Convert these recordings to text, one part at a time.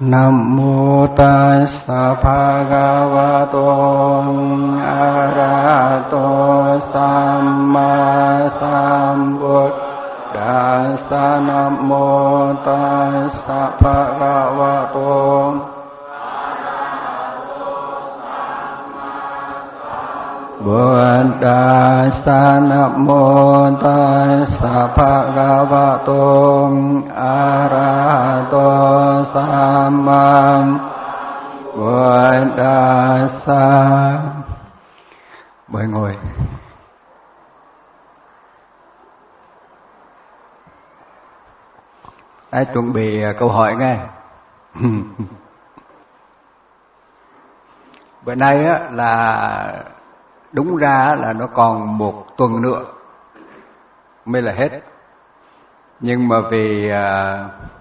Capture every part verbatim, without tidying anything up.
Nam mô Tassa Bhagavato Arahato Samma Sambuddhassa. Nam mô Tassa Bhagavato Buddhassa. Nam mô Tassa Bhagavato Arahato Samma Buddhassa. Mời ngồi. Hãy chuẩn bị câu hỏi nghe. Bữa nay á, là đúng ra là nó còn một tuần nữa mới là hết, nhưng mà vì à,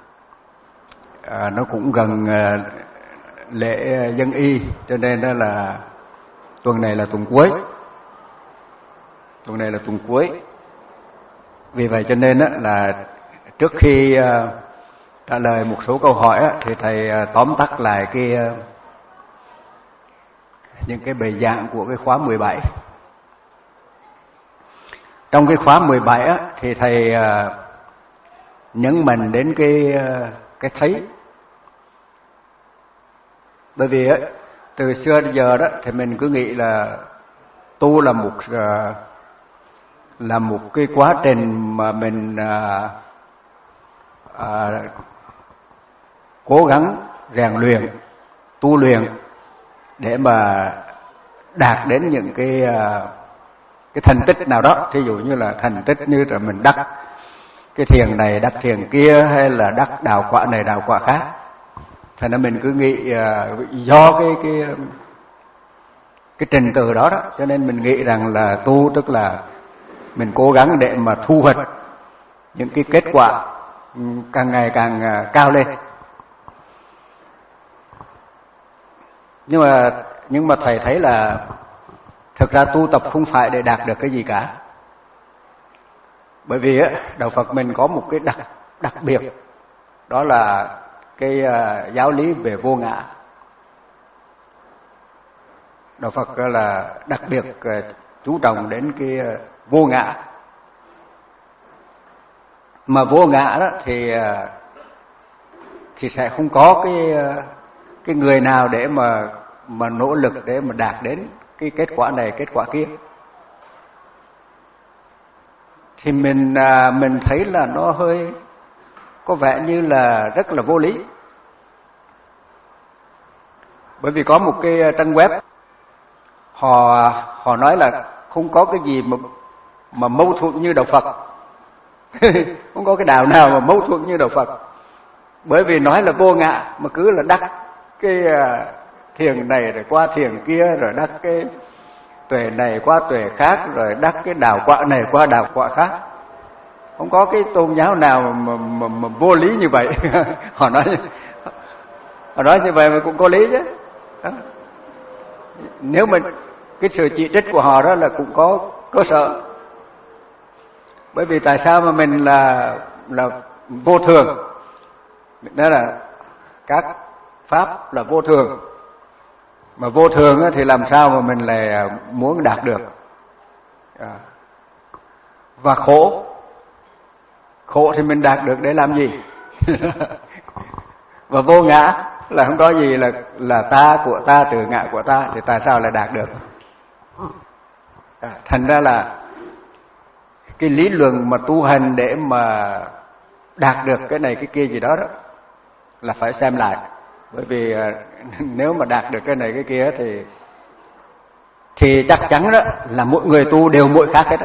à, nó cũng gần à, lễ dân y, cho nên đó là tuần này là tuần cuối. Tuần này là tuần cuối. Vì vậy cho nên đó là trước khi à, trả lời một số câu hỏi á, thì thầy à, tóm tắt lại cái à, những cái bài giảng của cái khóa mười bảy. Trong cái khóa mười bảy á, thì thầy uh, nhấn mạnh đến cái uh, cái thấy. Bởi vì á, từ xưa đến giờ đó thì mình cứ nghĩ là tu là một uh, là một cái quá trình mà mình uh, uh, cố gắng rèn luyện, tu luyện để mà đạt đến những cái cái thành tích nào đó. Thí dụ như là thành tích như là mình đắc cái thiền này, đắc thiền kia, hay là đắc đạo quả này, đạo quả khác. Thành ra mình cứ nghĩ do cái cái cái trình tự đó đó, cho nên mình nghĩ rằng là tu tức là mình cố gắng để mà thu hoạch những cái kết quả càng ngày càng cao lên. Nhưng mà nhưng mà thầy thấy là thực ra tu tập không phải để đạt được cái gì cả. Bởi vì á, đạo Phật mình có một cái đặc đặc biệt, đó là cái uh, giáo lý về vô ngã. Đạo Phật là đặc biệt uh, chú trọng đến cái uh, vô ngã. Mà vô ngã đó thì uh, thì sẽ không có cái uh, cái người nào để mà mà nỗ lực để mà đạt đến cái kết quả này, kết quả kia. Thì mình à, mình thấy là nó hơi có vẻ như là rất là vô lý. Bởi vì có một cái trang web họ họ nói là không có cái gì mà mà mâu thuẫn như đạo Phật. Không có cái đạo nào mà mâu thuẫn như đạo Phật. Bởi vì nói là vô ngã mà cứ là đắc cái thiền này rồi qua thiền kia, rồi đắc cái tuệ này qua tuệ khác, rồi đắc cái đạo quả này qua đạo quả khác. Không có cái tôn giáo nào mà, mà, mà, mà vô lý như vậy. Họ nói họ nói như vậy mà cũng có lý chứ. Đó. Nếu mình cái sự chỉ trích của họ đó là cũng có cơ sở. Bởi vì tại sao mà mình là là vô thường? Đó là các pháp là vô thường. Mà vô thường thì làm sao mà mình lại muốn đạt được. Và khổ, khổ thì mình đạt được để làm gì? Và vô ngã là không có gì là là ta của ta, tự ngã của ta, thì tại sao lại đạt được? Thành ra là cái lý luận mà tu hành để mà đạt được cái này cái kia gì đó đó là phải xem lại. Bởi vì nếu mà đạt được cái này cái kia thì thì chắc chắn đó là mỗi người tu đều mỗi khác hết đó.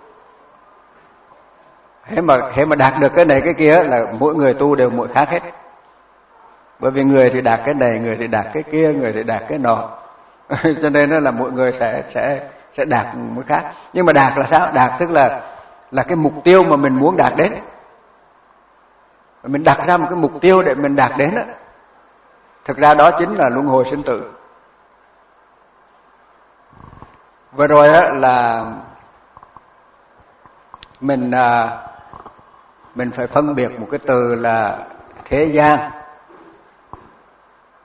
Thế mà thế mà đạt được cái này cái kia là mỗi người tu đều mỗi khác hết. Bởi vì người thì đạt cái này, người thì đạt cái kia, người thì đạt cái nọ. Cho nên đó là mỗi người sẽ sẽ sẽ đạt mỗi khác. Nhưng mà đạt là sao? Đạt tức là là cái mục tiêu mà mình muốn đạt đến. Mình đặt ra một cái mục tiêu để mình đạt đến đó. Thực ra đó chính là luân hồi sinh tử. Vừa rồi đó là mình mình phải phân biệt một cái từ là thế gian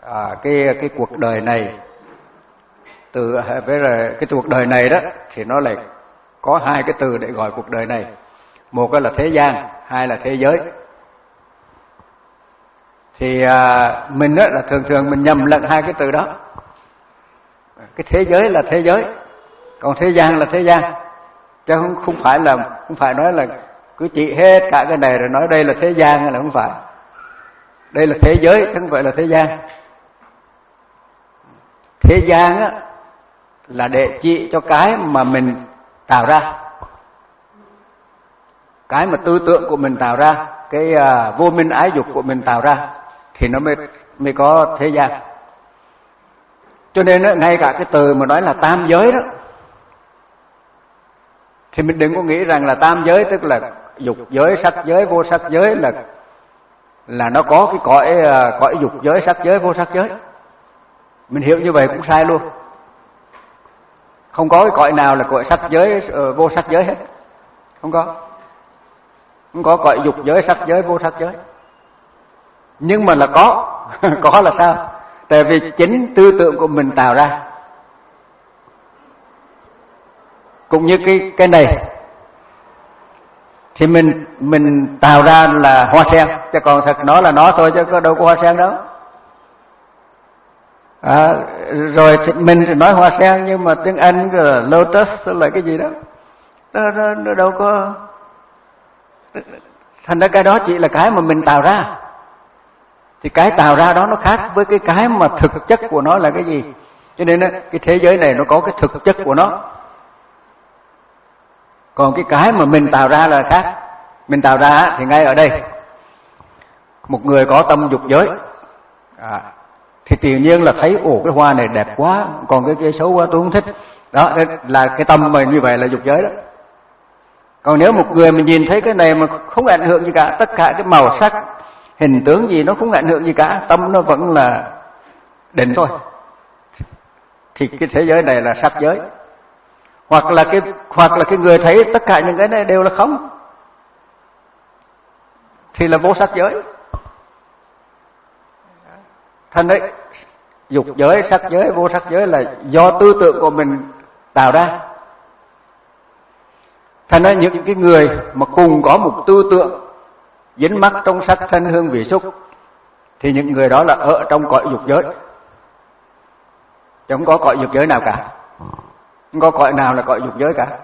à, cái cái cuộc đời này, từ với là cái cuộc đời này đó thì nó lại có hai cái từ để gọi cuộc đời này. Một là thế gian, hai là thế giới. Thì à, mình đó là thường thường mình nhầm lẫn hai cái từ đó. Cái thế giới là thế giới, còn thế gian là thế gian, chứ không không phải là không phải nói là cứ trị hết cả cái này rồi nói đây là thế gian, là không phải. Đây là thế giới chứ không phải là thế gian. Thế gian á là để trị cho cái mà mình tạo ra, cái mà tư tưởng của mình tạo ra, cái uh, vô minh ái dục của mình tạo ra thì nó mới mới có thế gian. Cho nên đó, ngay cả cái từ mà nói là tam giới đó thì mình đừng có nghĩ rằng là tam giới tức là dục giới, sắc giới, vô sắc giới là là nó có cái cõi uh, cõi dục giới, sắc giới, vô sắc giới. Mình hiểu như vậy cũng sai luôn. Không có cái cõi nào là cõi sắc giới, uh, vô sắc giới hết. Không có. Không có cõi dục giới, sắc giới, vô sắc giới. Nhưng mà là có. Có là sao? Tại vì chính tư tưởng của mình tạo ra. Cũng như cái cái này thì mình mình tạo ra là hoa sen, chứ còn thật nó là nó thôi, chứ có đâu có hoa sen đâu. À, rồi thì mình thì nói hoa sen, nhưng mà tiếng Anh là lotus là cái gì đó, nó, nó, nó đâu có. Thành ra cái đó chỉ là cái mà mình tạo ra. Thì cái tạo ra đó nó khác với cái cái mà thực chất của nó là cái gì. Cho nên cái thế giới này nó có cái thực chất của nó, còn cái cái mà mình tạo ra là khác. Mình tạo ra thì ngay ở đây, một người có tâm dục giới à, thì tự nhiên là thấy ồ cái hoa này đẹp quá, còn cái kia xấu quá tôi không thích. Đó là cái tâm mà như vậy là dục giới đó. Còn nếu một người mình nhìn thấy cái này mà không ảnh hưởng gì cả, tất cả cái màu sắc, hình tướng gì nó không ảnh hưởng gì cả, tâm nó vẫn là định thôi, thì cái thế giới này là sắc giới. Hoặc là cái hoặc là cái người thấy tất cả những cái này đều là không, thì là vô sắc giới. Thành đấy, dục giới, sắc giới, vô sắc giới là do tư tưởng của mình tạo ra. Thành ra những cái người mà cùng có một tư tưởng dính mắc trong sắc thân hương vị xúc thì những người đó là ở trong cõi dục giới, chứ không có cõi dục giới nào cả. Không có cõi nào là cõi dục giới cả.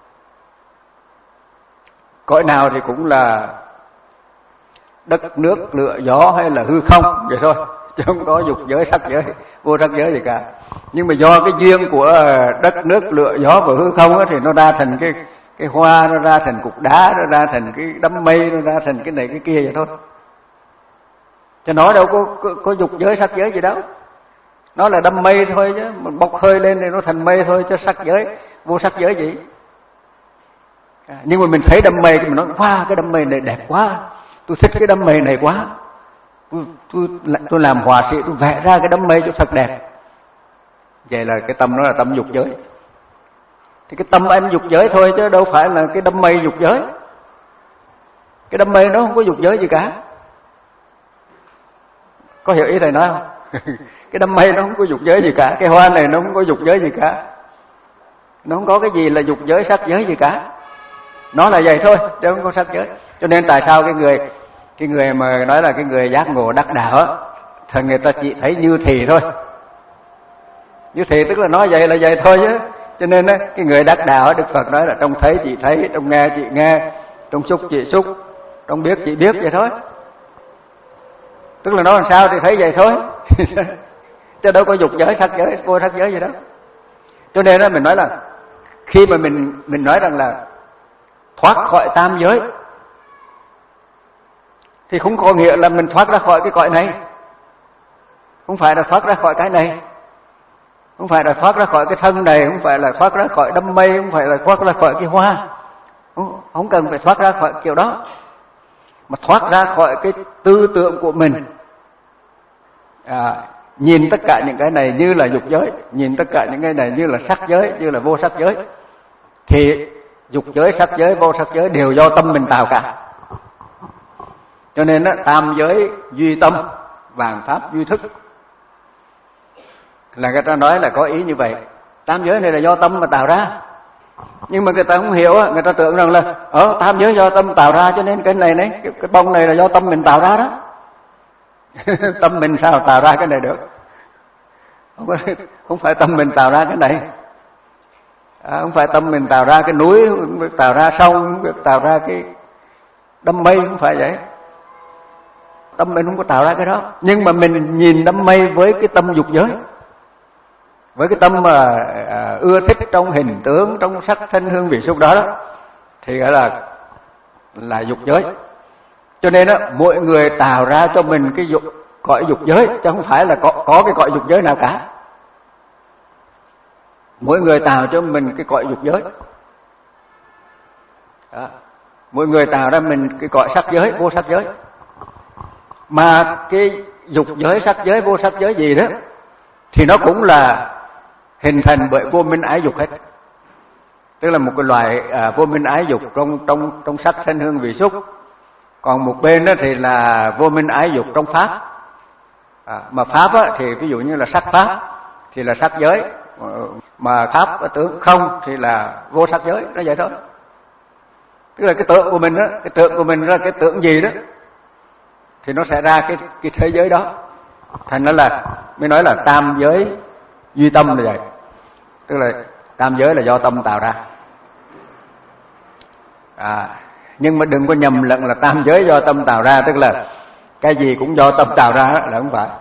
Cõi nào thì cũng là đất nước lửa gió hay là hư không vậy thôi, chứ không có dục giới, sắc giới, vô sắc giới gì cả. Nhưng mà do cái duyên của đất nước lửa gió và hư không đó, thì nó ra thành cái cái hoa, nó ra thành cục đá, nó ra thành cái đám mây, nó ra thành cái này cái kia vậy thôi. Chứ nó đâu có, có, có dục giới, sắc giới gì đâu. Nó là đám mây thôi chứ, mình bốc hơi lên thì nó thành mây thôi, chứ sắc giới, vô sắc giới gì. À, nhưng mà mình thấy đám mây thì mình nói, wow, cái đám mây này đẹp quá, tôi thích cái đám mây này quá, tôi, tôi, tôi làm họa sĩ, tôi vẽ ra cái đám mây cho thật đẹp. Vậy là cái tâm nó là tâm dục giới. Thì cái tâm em dục giới thôi, chứ đâu phải là cái đám mây dục giới. Cái đám mây nó không có dục giới gì cả. Có hiểu ý thầy nói không? Cái đám mây nó không có dục giới gì cả, cái hoa này nó không có dục giới gì cả, nó không có cái gì là dục giới, sắc giới gì cả. Nó là vậy thôi, chứ không có sắc giới. Cho nên tại sao cái người cái người mà nói là cái người giác ngộ đắc đạo á, thì người ta chỉ thấy như thì thôi. Như thì tức là nói vậy là vậy thôi chứ. Cho nên á, cái người đắc đạo, Đức Phật nói là trong thấy chỉ thấy, trong nghe chỉ nghe, trong xúc chỉ xúc, trong biết chỉ biết vậy thôi. Tức là nói làm sao thì thấy vậy thôi. Chứ đâu có dục giới, sắc giới, vô sắc giới gì đó. Cho nên đó mình nói là khi mà mình mình nói rằng là thoát khỏi tam giới thì không có nghĩa là mình thoát ra khỏi cái cõi này. Không phải là thoát ra khỏi cái này, không phải là thoát ra khỏi cái thân này, không phải là thoát ra khỏi đám mây, không phải là thoát ra khỏi cái hoa. Không, không cần phải thoát ra khỏi kiểu đó, mà thoát ra khỏi cái tư tưởng của mình. À, nhìn tất cả những cái này như là dục giới, nhìn tất cả những cái này như là sắc giới, như là vô sắc giới. Thì dục giới, sắc giới, vô sắc giới đều do tâm mình tạo cả. Cho nên đó, tam giới duy tâm, vạn pháp duy thức. là người ta nói là có ý như vậy. Tam giới này là do tâm mà tạo ra. Nhưng mà người ta không hiểu, người ta tưởng rằng là ở tam giới do tâm tạo ra, cho nên cái này này, cái, cái bông này là do tâm mình tạo ra đó. Tâm mình sao tạo ra cái này được? Không, có, không phải tâm mình tạo ra cái này. À, không phải tâm mình tạo ra cái núi, tạo ra sông, tạo ra cái đám mây, không phải vậy. Tâm mình không có tạo ra cái đó. Nhưng mà mình nhìn đám mây với cái tâm dục giới, với cái tâm mà à, ưa thích trong hình tướng, trong sắc thân hương vị xúc đó, đó thì gọi là là dục giới. Cho nên đó, mỗi người tạo ra cho mình cái dục, cõi dục giới, chứ không phải là có, có cái cõi dục giới nào cả. Mỗi người tạo cho mình cái cõi dục giới đó. Mỗi người tạo ra mình cái cõi sắc giới, vô sắc giới. Mà cái dục giới, sắc giới, vô sắc giới gì đó thì nó cũng là hình thành bởi vô minh ái dục hết. Tức là một cái loại à, vô minh ái dục trong trong trong sắc thân hương vị xúc. Còn một bên đó thì là vô minh ái dục trong pháp. À, mà pháp á, thì ví dụ như là sắc pháp thì là sắc giới, mà pháp tưởng không thì là vô sắc giới, nó vậy thôi. Tức là cái tưởng của mình đó, cái tưởng của mình là cái tưởng gì đó thì nó sẽ ra cái cái thế giới đó. Thành nó là mới nói là tam giới duy tâm là vậy. Tức là tam giới là do tâm tạo ra. À, nhưng mà đừng có nhầm lẫn là tam giới do tâm tạo ra, tức là cái gì cũng do tâm tạo ra, là không phải.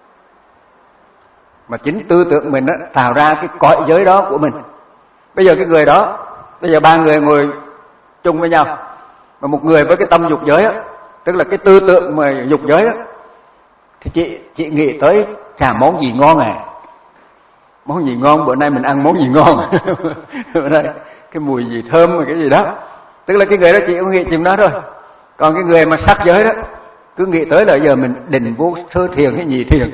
Mà chính tư tưởng mình đó, tạo ra cái cõi giới đó của mình. Bây giờ cái người đó, bây giờ ba người ngồi chung với nhau, mà một người với cái tâm dục giới đó, tức là cái tư tưởng mà dục giới đó, thì chị chị nghĩ tới chả món gì ngon à, món gì ngon, bữa nay mình ăn món gì ngon. Bữa nay cái mùi gì thơm rồi cái gì đó. Tức là cái người đó chị cũng nghĩ chừng đó thôi. Còn cái người mà sắc giới đó cứ nghĩ tới là giờ mình định vô sơ thiền hay nhị thiền.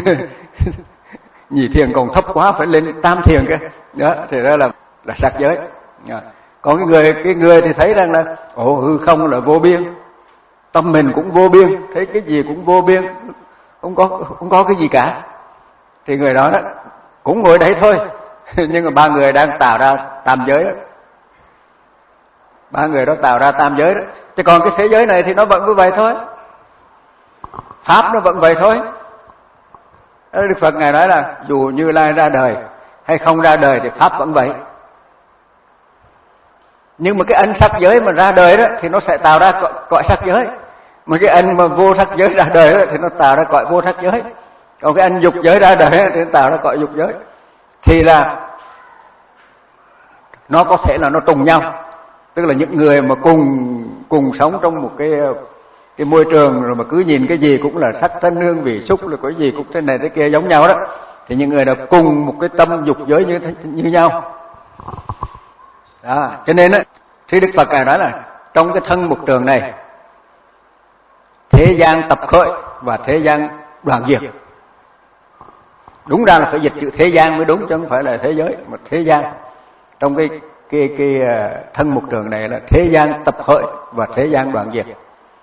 Nhị thiền còn thấp quá, phải lên tam thiền kia. Đó, thì đó là là sắc giới. Còn cái người cái người thì thấy rằng là ồ hư không là vô biên, tâm mình cũng vô biên, thấy cái gì cũng vô biên, không có không có cái gì cả. Thì người đó, đó cũng ngồi đấy thôi. Nhưng mà ba người đang tạo ra tam giới đó. Ba người đó tạo ra tam giới đó. Chứ còn cái thế giới này thì nó vẫn như vậy thôi. Pháp nó vẫn vậy thôi. Đức Phật Ngài nói là dù Như Lai ra đời hay không ra đời thì Pháp vẫn vậy. Nhưng mà cái anh sắc giới mà ra đời đó thì nó sẽ tạo ra cõi, cõi sắc giới. Mà cái anh mà vô sắc giới ra đời đó thì nó tạo ra cõi vô sắc giới. Còn cái anh dục giới ra đời đó, thì nó tạo ra cõi dục giới. Thì là nó có thể là nó trùng nhau. Tức là những người mà cùng cùng sống trong một cái cái môi trường rồi mà cứ nhìn cái gì cũng là sắc thân hương vị xúc, là cái gì cũng thế này thế kia giống nhau đó, thì những người đó cùng một cái tâm dục giới như như nhau. Đó, cho nên á, thì Đức Phật Ngài nói là trong cái thân một trường này, thế gian tập khởi và thế gian đoạn diệt. Đúng ra là phải dịch chữ thế gian mới đúng, chứ không phải là thế giới, mà thế gian. Trong cái cái cái thân một trường này là thế gian tập khởi và thế gian đoạn diệt.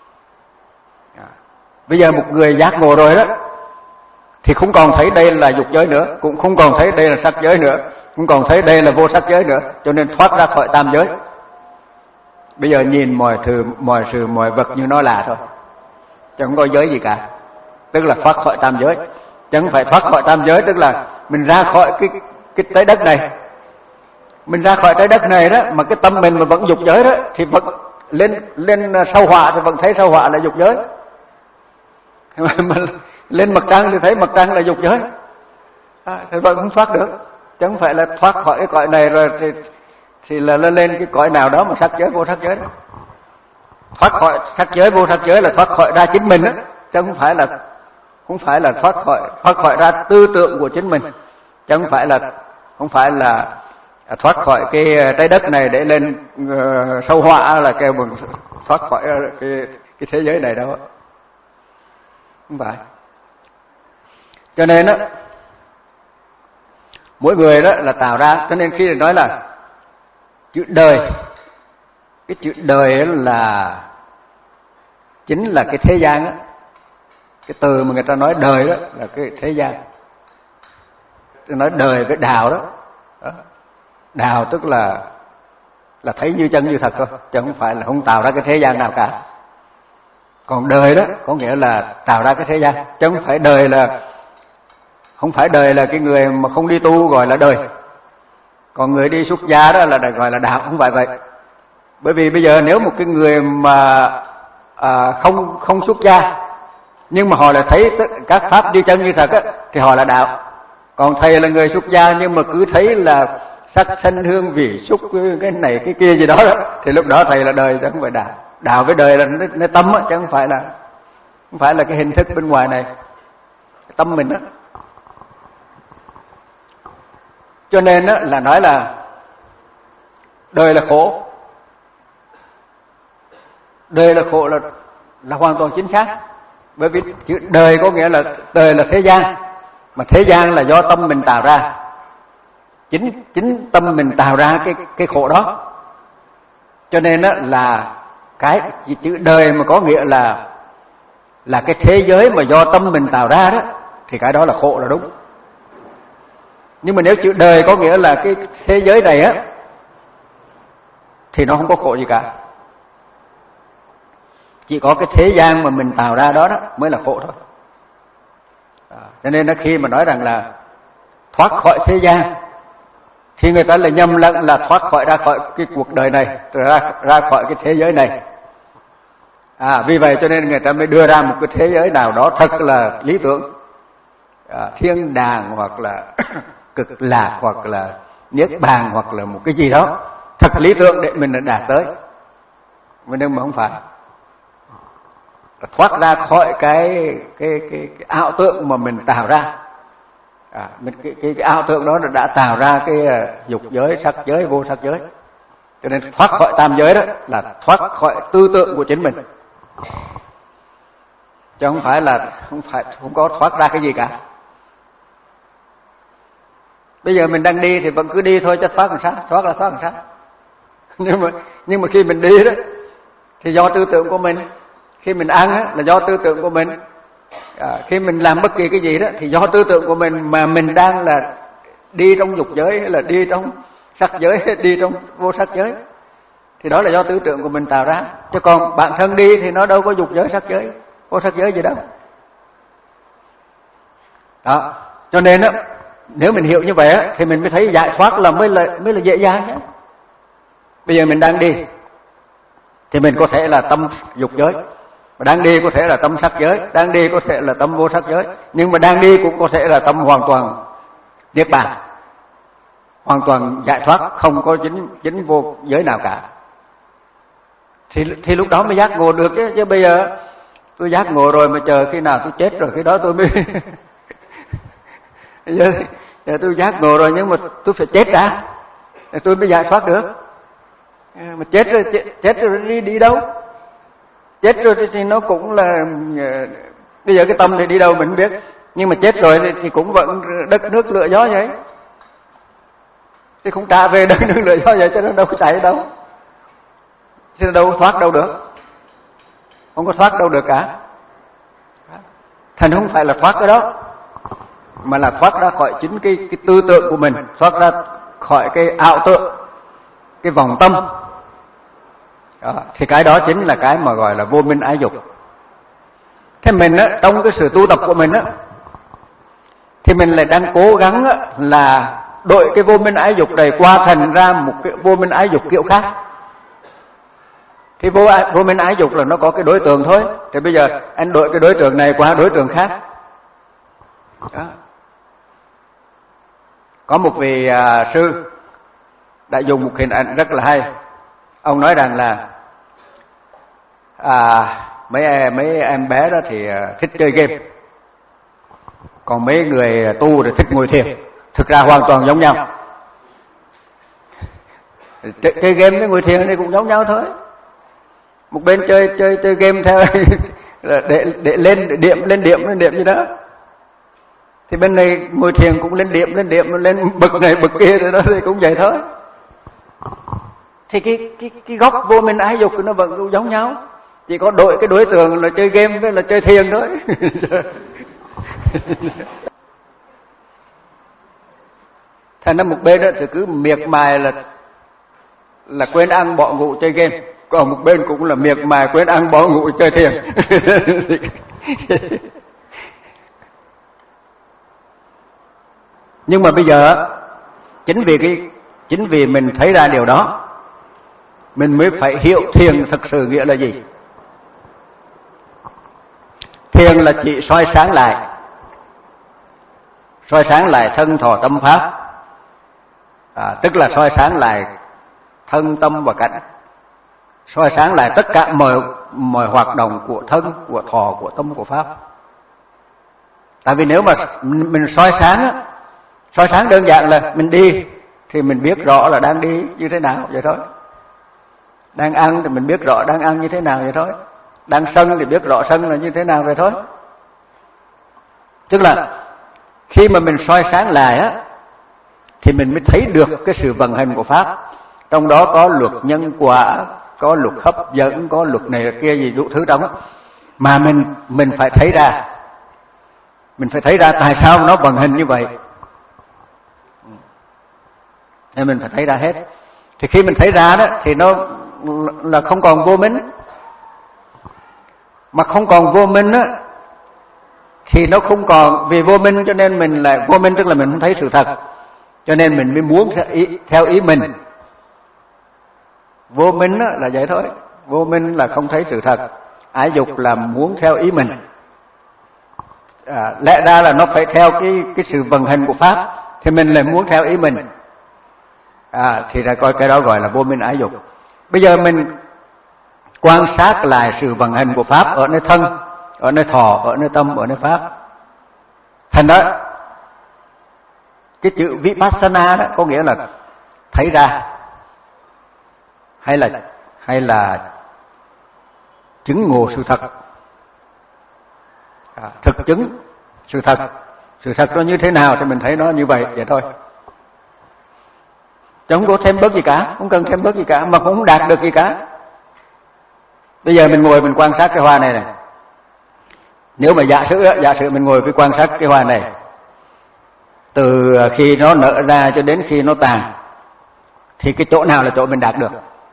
Bây giờ một người giác ngộ rồi đó thì không còn thấy đây là dục giới nữa, cũng không còn thấy đây là sắc giới nữa, không còn thấy đây là vô sắc giới nữa, cho nên thoát ra khỏi tam giới. Bây giờ nhìn mọi thứ, mọi sự, mọi vật như nó là thôi, chứ không có giới gì cả. Tức là thoát khỏi tam giới. Chứ không phải thoát khỏi tam giới tức là mình ra khỏi cái cái trái đất này. Mình ra khỏi trái đất này đó, mà cái tâm mình mà vẫn dục giới đó thì vẫn lên lên sao hỏa thì vẫn thấy sao hỏa là dục giới. Mà, mà lên mặt trăng thì thấy mặt trăng là dục giới. À, thì vẫn không thoát được. Chứ không phải là thoát khỏi cái cõi này rồi thì thì là lên cái cõi nào đó mà sắc giới vô sắc giới đó. Thoát khỏi sắc giới vô sắc giới là thoát khỏi ra chính mình đó, chứ không phải là không phải là thoát khỏi thoát khỏi ra tư tưởng của chính mình, chứ không phải là không phải là thoát khỏi cái trái đất này để lên uh, sâu họa là kêu bằng thoát khỏi cái cái thế giới này đâu. Không phải. Cho nên đó, mỗi người đó là tạo ra, cho nên khi nói là chữ đời, cái chữ đời là chính là cái thế gian đó. Cái từ mà người ta nói đời đó là cái thế gian. nói đời với đạo đó. đó. Đạo tức là là thấy như chân như thật thôi, chứ không phải là không tạo ra cái thế gian nào cả. Còn đời đó có nghĩa là tạo ra cái thế gian, chứ không phải đời là không phải đời là cái người mà không đi tu gọi là đời. Còn người đi xuất gia đó là gọi là đạo, không phải vậy. Bởi vì bây giờ nếu một cái người mà à, không không xuất gia nhưng mà họ lại thấy các pháp như chân như thật á, thì họ là đạo. Còn thầy là người xuất gia nhưng mà cứ thấy là sắc thân hương vị xúc cái này cái kia gì đó, đó thì lúc đó thầy là đời, chứ không phải đạo. Đạo với đời là nó, nó tâm á, chứ không phải là không phải là cái hình thức bên ngoài này, cái tâm mình á. Cho nên á là nói là đời là khổ. Đời là khổ là là hoàn toàn chính xác. Bởi vì chữ đời có nghĩa là đời là thế gian, mà thế gian là do tâm mình tạo ra. Chính chính tâm mình tạo ra cái cái khổ đó. Cho nên á là cái chữ đời mà có nghĩa là là cái thế giới mà do tâm mình tạo ra đó, thì cái đó là khổ là đúng. Nhưng mà nếu chữ đời có nghĩa là cái thế giới này á, thì nó không có khổ gì cả. Chỉ có cái thế gian mà mình tạo ra đó, đó mới là khổ thôi. À, cho nên là khi mà nói rằng là thoát khỏi thế gian, thì người ta lại nhầm lẫn là thoát khỏi ra khỏi cái cuộc đời này, ra ra khỏi cái thế giới này. À, vì vậy cho nên người ta mới đưa ra một cái thế giới nào đó thật là lý tưởng, à, thiên đàng hoặc là cực lạc hoặc là niết bàn hoặc là một cái gì đó thật lý tưởng để mình đạt tới. Nhưng mà không phải. Thoát ra khỏi cái cái cái, cái ảo tượng mà mình tạo ra. À, mình cái, cái cái ảo tượng đó đã tạo ra cái uh, dục giới, sắc giới, vô sắc giới. Cho nên thoát khỏi tam giới đó là thoát khỏi tư tưởng của chính mình, chứ không phải là không phải không có thoát ra cái gì cả. Bây giờ mình đang đi thì vẫn cứ đi thôi, chứ thoát làm sao? Thoát là thoát làm sao? nhưng mà nhưng mà khi mình đi đó thì do tư tưởng của mình. Khi mình ăn á, là do tư tưởng của mình. À, khi mình làm bất kỳ cái gì đó thì do tư tưởng của mình, mà mình đang là đi trong dục giới hay là đi trong sắc giới hay đi trong vô sắc giới, thì đó là do tư tưởng của mình tạo ra. Chứ còn bản thân đi thì nó đâu có dục giới, sắc giới, vô sắc giới gì đâu. Đó, cho nên á, nếu mình hiểu như vậy á, thì mình mới thấy giải thoát là mới là mới là dễ dàng nhé. Bây giờ mình đang đi thì mình có thể là tâm dục giới, mà đang đi có thể là tâm sắc giới, đang đi có thể là tâm vô sắc giới, nhưng mà đang đi cũng có thể là tâm hoàn toàn niết bàn, hoàn toàn giải thoát, không có chính chính vô giới nào cả. Thì thì lúc đó mới giác ngộ được chứ. Chứ bây giờ tôi giác ngộ rồi mà chờ khi nào tôi chết rồi khi đó tôi mới giờ, giờ tôi giác ngộ rồi nhưng mà tôi phải chết đã tôi mới giải thoát được. Mà chết rồi chết, chết rồi đi đi đâu? Chết rồi thì nó cũng là bây giờ cái tâm thì đi đâu mình biết, nhưng mà chết rồi thì, thì cũng vẫn đất nước lửa gió vậy, thì cũng trả về đất nước lửa gió vậy, cho nó đâu có chạy đâu, chứ nó đâu thoát đâu được, không có thoát đâu được cả. Thành không phải là thoát cái đó, mà là thoát ra khỏi chính cái cái tư tưởng của mình, thoát ra khỏi cái ảo tưởng, cái vòng tâm. Đó, thì cái đó chính là cái mà gọi là vô minh ái dục. Thế mình á, trong cái sự tu tập của mình á, thì mình lại đang cố gắng á, là đội cái vô minh ái dục này qua thành ra một cái vô minh ái dục kiểu khác. Thì vô, vô minh ái dục là nó có cái đối tượng thôi. Thì bây giờ anh đội cái đối tượng này qua đối tượng khác. Đó. Có một vị à, sư đã dùng một hình ảnh rất là hay. Ông nói rằng là à, mấy mấy em bé đó thì thích chơi game, còn mấy người tu thì thích ngồi thiền. Thực ra hoàn toàn giống nhau. Chơi, chơi game với ngồi thiền thì cũng giống nhau thôi. Một bên chơi chơi chơi game theo để để lên để điểm lên điểm lên điểm gì đó, thì bên này ngồi thiền cũng lên điểm lên điểm lên bậc này bậc kia rồi đó, thì cũng vậy thôi. Thì cái cái cái góc vô minh ái dục nó vẫn giống nhau, chỉ có đội cái đối tượng là chơi game với là chơi thiền thôi. thành ra một bên đó thì cứ miệt mài là là quên ăn bỏ ngủ chơi game, còn một bên cũng là miệt mài quên ăn bỏ ngủ chơi thiền. Nhưng mà bây giờ chính vì cái chính vì mình thấy ra điều đó, mình mới phải hiểu thiền thực sự nghĩa là gì. Thiền là chỉ soi sáng lại, soi sáng lại thân thọ tâm pháp, à, tức là soi sáng lại thân tâm và cảnh, soi sáng lại tất cả mọi mọi hoạt động của thân, của thọ, của tâm, của pháp. Tại vì nếu mà mình soi sáng á, soi sáng đơn giản là mình đi thì mình biết rõ là đang đi như thế nào vậy thôi. Đang ăn thì mình biết rõ đang ăn như thế nào vậy thôi. Đang sân thì biết rõ sân là như thế nào vậy thôi. Tức là khi mà mình soi sáng lại á, thì mình mới thấy được cái sự vận hành của pháp. Trong đó có luật nhân quả, có luật hấp dẫn, có luật này kia gì đủ thứ trong đó. Mà mình mình phải thấy ra, mình phải thấy ra tại sao nó vận hành như vậy. Nên mình phải thấy ra hết. Thì khi mình thấy ra đó thì nó là không còn vô minh. Mà không còn vô minh á thì nó không còn, vì vô minh cho nên mình lại vô minh, tức là mình không thấy sự thật, cho nên mình mới muốn theo ý, theo ý mình. Vô minh á là vậy thôi. Vô minh là không thấy sự thật, ái dục là muốn theo ý mình. À, lẽ ra là nó phải theo cái cái sự vận hành của pháp, thì mình lại muốn theo ý mình. À, thì ra coi cái đó gọi là vô minh ái dục. Bây giờ mình quan sát lại sự vận hành của pháp ở nơi thân, ở nơi thọ, ở nơi tâm, ở nơi pháp. Thành đó cái chữ vipassana đó có nghĩa là thấy ra, hay là hay là chứng ngộ sự thật, à, thực chứng sự thật. Sự thật nó như thế nào thì mình thấy nó như vậy vậy thôi. Chứ không có thêm bớt gì cả, không cần thêm bớt gì cả, mà cũng không đạt được gì cả. Bây giờ mình ngồi mình quan sát cái hoa này này. Nếu mà giả sử giả sử mình ngồi với quan sát cái hoa này, từ khi nó nở ra cho đến khi nó tàn, thì cái chỗ nào là chỗ mình đạt được?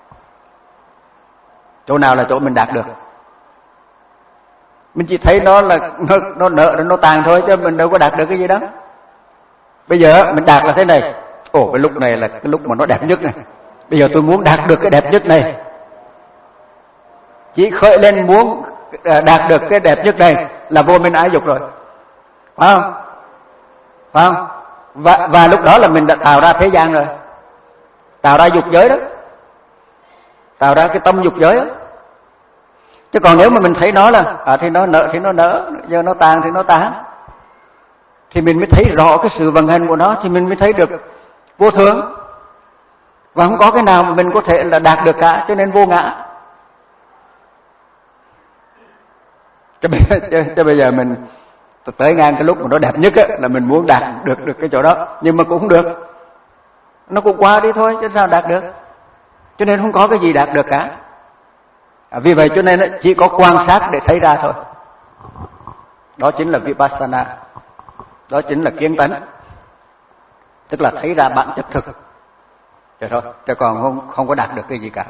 Chỗ nào là chỗ mình đạt được? Mình chỉ thấy nó là nó, nó nở nó tàn thôi, chứ mình đâu có đạt được cái gì đó. Bây giờ mình đạt là thế này. Ồ, cái lúc này là cái lúc mà nó đẹp nhất này. Bây giờ tôi muốn đạt được cái đẹp nhất này. Chỉ khởi lên muốn đạt được cái đẹp nhất này là vô minh ái dục rồi, phải không? Phải không? Và, và lúc đó là mình đã tạo ra thế gian rồi, tạo ra dục giới đó, tạo ra cái tâm dục giới đó. Chứ còn nếu mà mình thấy nó là à, thì nó nở thì nó nở, giờ nó tàn thì nó tàn, thì mình mới thấy rõ cái sự vận hành của nó, thì mình mới thấy được vô thường. Và không có cái nào mà mình có thể là đạt được cả, cho nên vô ngã. Cho bây, cho, cho bây giờ mình tới ngang cái lúc mà nó đẹp nhất á, là mình muốn đạt được được cái chỗ đó, nhưng mà cũng không được, nó cũng qua đi thôi, chứ sao đạt được. Cho nên không có cái gì đạt được cả. À, vì vậy cho nên chỉ có quan sát để thấy ra thôi. Đó chính là vipassana, đó chính là kiến tánh, tức là thấy ra bản chất thực. Vậy thôi, chứ còn không không có đạt được cái gì cả.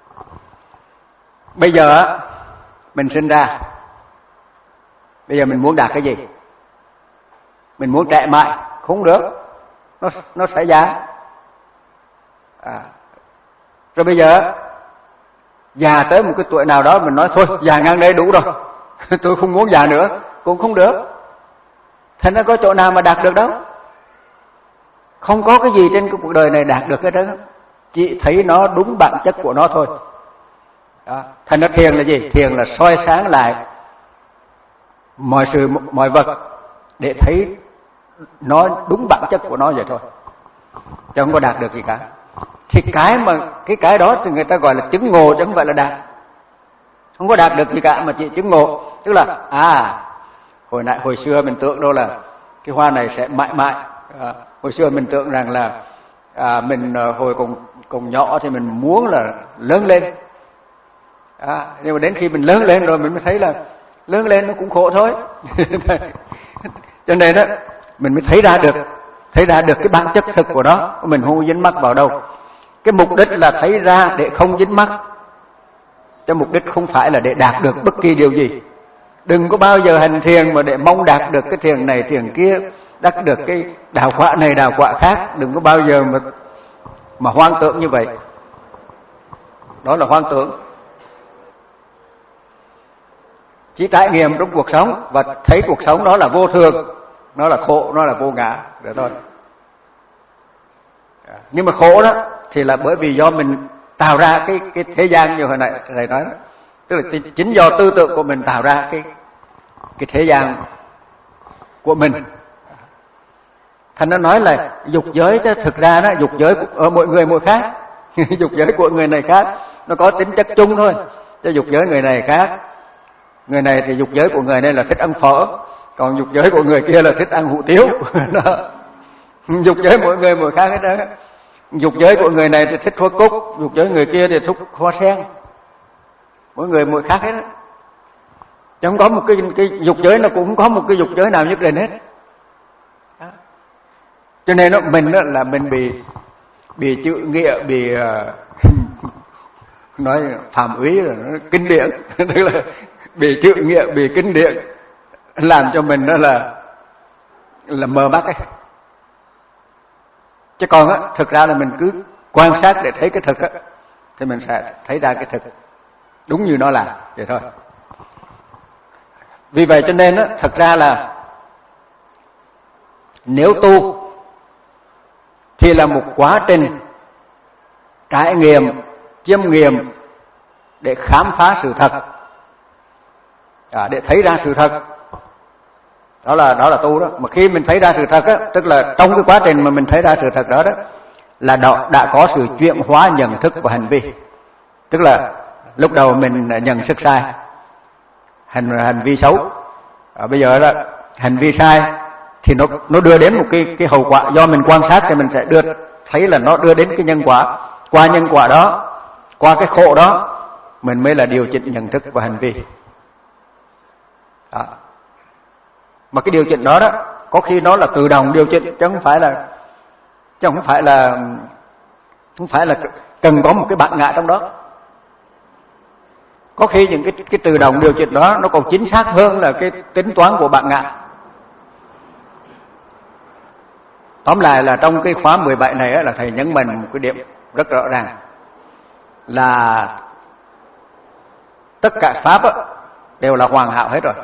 Bây giờ mình sinh ra, bây giờ mình muốn đạt cái gì? Mình muốn trẻ mãi, không được, nó nó sẽ già. À, rồi bây giờ già tới một cái tuổi nào đó mình nói thôi già ngang đây đủ rồi, tôi không muốn già nữa, cũng không được. Thành ra có chỗ nào mà đạt được đâu. Không có cái gì trên cái cuộc đời này đạt được cái đó, chỉ thấy nó đúng bản chất của nó thôi. Đó. Thành ra thiền là gì? Thiền là soi sáng lại mọi sự mọi vật để thấy nó đúng bản chất của nó vậy thôi, chứ không có đạt được gì cả. Thì cái mà cái cái đó thì người ta gọi là chứng ngộ, chứ không phải là đạt. Không có đạt được gì cả mà chỉ chứng ngộ. Tức là à hồi nãy hồi xưa mình tưởng đâu là cái hoa này sẽ mãi mãi. À, hồi xưa mình tưởng rằng là à, mình hồi còn còn nhỏ thì mình muốn là lớn lên. À, nhưng mà đến khi mình lớn lên rồi mình mới thấy là lớn lên nó cũng khổ thôi. Cho nên đó mình mới thấy ra được thấy ra được cái bản chất thực của nó, mình không dính mắc vào đâu. Cái mục đích là thấy ra để không dính mắc, chứ mục đích không phải là để đạt được bất kỳ điều gì. Đừng có bao giờ hành thiền mà để mong đạt được cái thiền này thiền kia, đạt được cái đạo quả này đạo quả khác. Đừng có bao giờ mà mà hoang tưởng như vậy. Đó là hoang tưởng. Chỉ trải nghiệm trong cuộc sống và thấy cuộc sống đó là vô thường, nó là khổ, nó là vô ngã, để thôi. Nhưng mà khổ đó thì là bởi vì do mình tạo ra cái cái thế gian như hồi nãy thầy nói đó. Tức là chính do tư tưởng của mình tạo ra cái cái thế gian của mình. Thành nó nói là dục giới đó, thực ra đó dục giới ở mỗi người mỗi khác. Dục giới của người này khác, nó có tính chất chung thôi. Chứ dục giới người này khác. Người này thì dục giới của người này là thích ăn phở, còn dục giới của người kia là thích ăn hủ tiếu. Dục giới mỗi người mỗi khác hết đó. Dục giới của người này thì thích hoa cúc, dục giới người kia thì thích hoa sen. Mỗi người mỗi khác hết đó. Chứ không có một cái, cái dục giới, nó cũng không có một cái dục giới nào nhất định hết. Đó. Cho nên đó, mình đó là mình bị bị chữ nghĩa, bị uh, nói phạm úy rồi, nó kinh điển. Tức là bị chữ nghĩa, bị kinh điển, làm cho mình đó là là mờ mắt ấy. Chứ còn á, thực ra là mình cứ quan sát để thấy cái thực á, thì mình sẽ thấy ra cái thực đúng như nó là vậy thôi. Vì vậy cho nên á, thực ra là nếu tu thì là một quá trình trải nghiệm, chiêm nghiệm để khám phá sự thật, à, để thấy ra sự thật. Đó là đó là tu đó. Mà khi mình thấy ra sự thật á, tức là trong cái quá trình mà mình thấy ra sự thật đó đó là đã, đã có sự chuyển hóa nhận thức và hành vi. Tức là lúc đầu mình nhận thức sai, hành hành vi xấu. À, bây giờ đó hành vi sai thì nó nó đưa đến một cái cái hậu quả, do mình quan sát thì mình sẽ đưa thấy là nó đưa đến cái nhân quả. Qua nhân quả đó, qua cái khổ đó, mình mới là điều chỉnh nhận thức và hành vi. Đó. Mà cái điều chỉnh đó đó có khi nó là tự động điều chỉnh, chứ không phải là chứ không phải là không phải là cần có một cái bản ngã trong đó. Có khi những cái cái tự động điều chỉnh đó nó còn chính xác hơn là cái tính toán của bản ngã. Tóm lại là trong cái khóa mười bảy này là thầy nhấn mạnh một cái điểm rất rõ ràng là tất cả pháp đều là hoàn hảo hết rồi.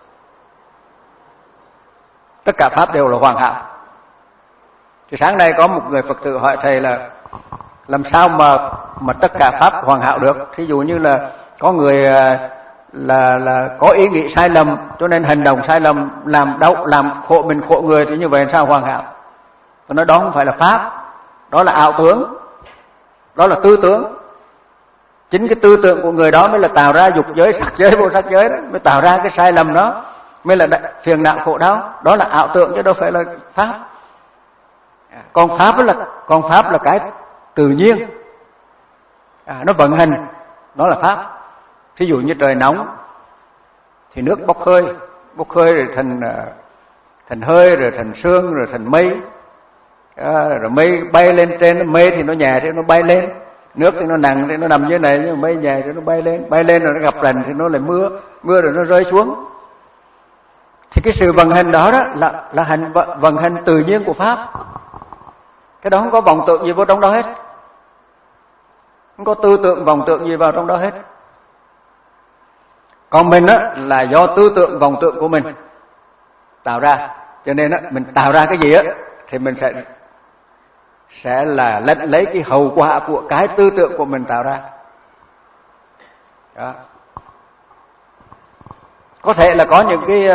Tất cả pháp đều là hoàn hảo. Thì sáng nay có một người Phật tử hỏi thầy là làm sao mà mà tất cả pháp hoàn hảo được? Thí dụ như là có người là là có ý nghĩ sai lầm cho nên hành động sai lầm, làm đau làm khổ mình khổ người, thì như vậy sao hoàn hảo? Tôi nói đó không phải là pháp, đó là ảo tưởng, đó là tư tưởng. Chính cái tư tưởng của người đó mới là tạo ra dục giới, sắc giới, vô sắc giới đó, mới tạo ra cái sai lầm đó, mới là phiền não khổ đau. Đó là ảo tưởng chứ đâu phải là pháp. Còn pháp là còn pháp là cái tự nhiên, à, nó vận hành, đó là pháp. Thí dụ như trời nóng thì nước bốc hơi, bốc hơi rồi thành thành hơi, rồi thành sương, rồi thành mây, à, rồi mây bay lên trên, mây thì nó nhẹ thì nó bay lên, nước thì nó nặng thì nó nằm dưới này, nhưng mà mây nhẹ thì nó bay lên, bay lên rồi nó gặp rành thì nó lại mưa, mưa rồi nó rơi xuống. Thì cái sự vận hành đó đó là là hành vận hành tự nhiên của pháp. Cái đó không có vọng tưởng gì vào trong đó hết, không có tư tưởng vọng tưởng gì vào trong đó hết. Còn mình á là do tư tưởng vọng tưởng của mình tạo ra, cho nên á mình tạo ra cái gì á thì mình sẽ sẽ là lãnh lấy cái hậu quả của cái tư tưởng của mình tạo ra. Đó. Có thể là có những cái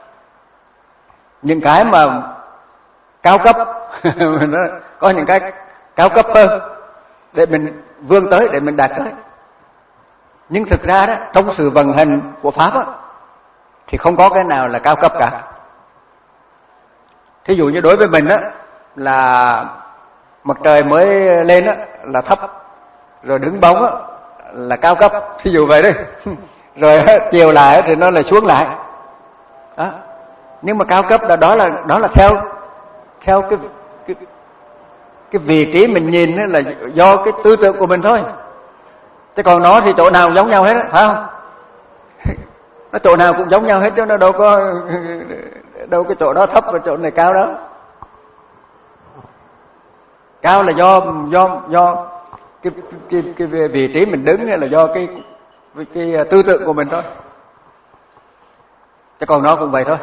những cái mà cao cấp, có những cái cao cấp hơn để mình vươn tới, để mình đạt tới. Nhưng thực ra đó, trong sự vận hành của pháp đó, thì không có cái nào là cao cấp cả. Thí dụ như đối với mình đó, là mặt trời mới lên đó, là thấp, rồi đứng bóng đó, là cao cấp. Thí dụ vậy đấy. Rồi chiều lại thì nó lại xuống lại. Đó. Nhưng mà cao cấp là đó là đó là theo theo cái cái vị trí mình nhìn là do cái tư tưởng của mình thôi. Chứ còn nó thì chỗ nào cũng giống nhau hết, phải không? Nó chỗ nào cũng giống nhau hết chứ nó đâu có đâu cái chỗ đó thấp và chỗ này cao đó. Cao là do do do cái cái cái vị trí mình đứng hay là do cái cái, cái tư tưởng của mình thôi. Chứ còn nó cũng vậy thôi.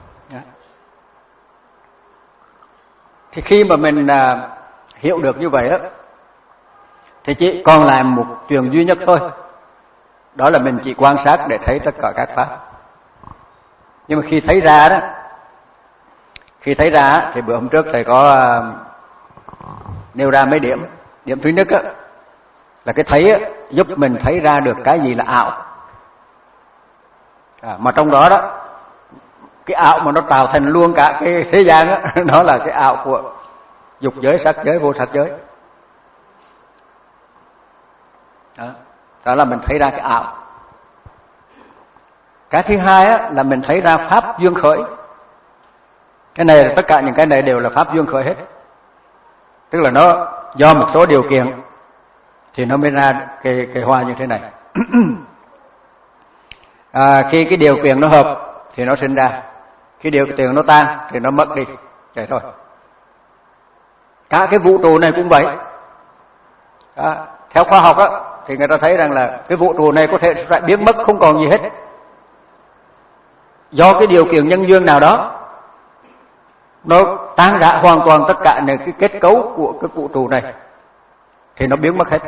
Thì khi mà mình à, hiểu được như vậy đó, thì chỉ còn làm một chuyện duy nhất thôi. Đó là mình chỉ quan sát để thấy tất cả các pháp. Nhưng mà khi thấy ra đó, khi thấy ra thì bữa hôm trước thầy có à, nêu ra mấy điểm. Điểm thứ nhất á, là cái thấy á, giúp mình thấy ra được cái gì là ảo. À, mà trong đó đó, cái ảo mà nó tạo thành luôn cả cái thế gian á, đó là cái ảo của dục giới, sắc giới, vô sắc giới. Đó, đó là mình thấy ra cái ảo. Cái thứ hai á, là mình thấy ra pháp duyên khởi. Cái này, tất cả những cái này đều là pháp duyên khởi hết. Tức là nó do một số điều kiện thì nó mới ra cái, cái hoa như thế này. À, khi cái điều kiện nó hợp thì nó sinh ra. Khi điều kiện nó tan thì nó mất đi. Vậy thôi. Cả cái vũ trụ này cũng vậy. Đó. Theo khoa học á, thì người ta thấy rằng là cái vũ trụ này có thể lại biến mất không còn gì hết. Do cái điều kiện nhân duyên nào đó, nó tan rã hoàn toàn tất cả những cái kết cấu của cái vũ trụ này, thì nó biến mất hết.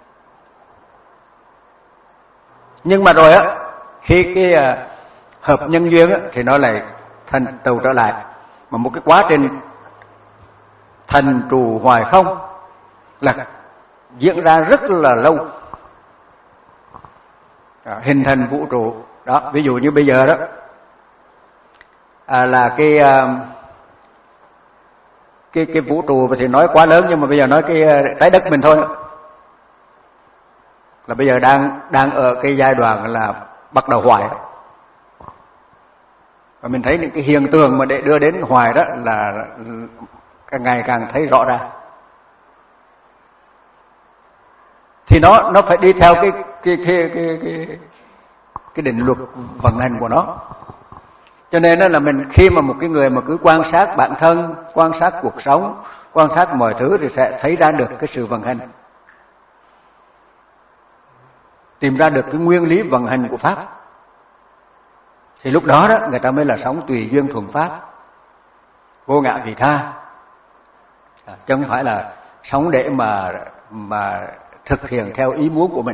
Nhưng mà rồi á, khi cái uh, hợp nhân duyên á, thì nó lại thành tựu trở lại. Mà một cái quá trình thành trụ hoài không là diễn ra rất là lâu, à, hình thành vũ trụ đó. Ví dụ như bây giờ đó, à, là cái uh, cái cái vũ trụ thì nói quá lớn, nhưng mà bây giờ nói cái uh, trái đất mình thôi, là bây giờ đang đang ở cái giai đoạn là bắt đầu hoài. Và mình thấy những cái hiện tượng mà để đưa đến hoài đó là càng ngày càng thấy rõ ra. Thì nó nó phải đi theo cái cái cái cái cái, cái định luật vận hành của nó. Cho nên đó là mình khi mà một cái người mà cứ quan sát bản thân, quan sát cuộc sống, quan sát mọi thứ thì sẽ thấy ra được cái sự vận hành, tìm ra được cái nguyên lý vận hành của pháp. Thì lúc đó đó người ta mới là sống tùy duyên thuận pháp, vô ngã vị tha, à, chứ không phải là sống để mà mà thực hiện theo ý muốn của mình.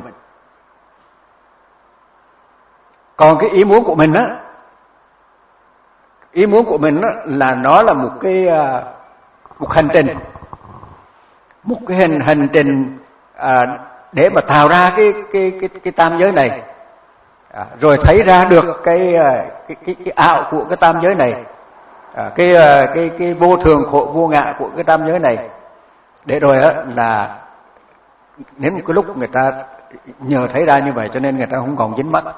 Còn cái ý muốn của mình á, ý muốn của mình á, là nó là một cái một hành trình, một cái hình hành trình à, để mà tạo ra cái cái cái cái tam giới này, à, rồi thấy ra được cái cái cái cái ảo của cái tam giới này, à, cái cái cái vô thường khổ vô ngã của cái tam giới này, để rồi á là đến một cái lúc người ta nhờ thấy ra như vậy cho nên người ta không còn dính mắc,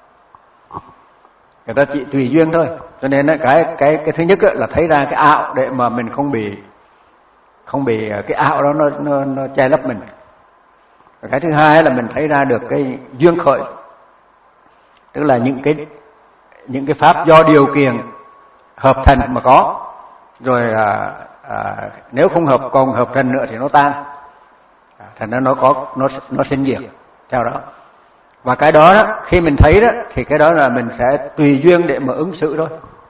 người ta chỉ tùy duyên thôi. Cho nên á, cái cái cái thứ nhất á, là thấy ra cái ảo để mà mình không bị không bị cái ảo đó nó nó, nó che lấp mình. Cái thứ hai là mình thấy ra được cái duyên khởi, tức là những cái những cái pháp do điều kiện hợp thành mà có, rồi à, à, nếu không hợp còn hợp thành nữa thì nó tan, à, thành ra nó có nó nó sinh diệt theo đó. Và cái đó, đó khi mình thấy đó thì cái đó là mình sẽ tùy duyên để mà ứng xử thôi,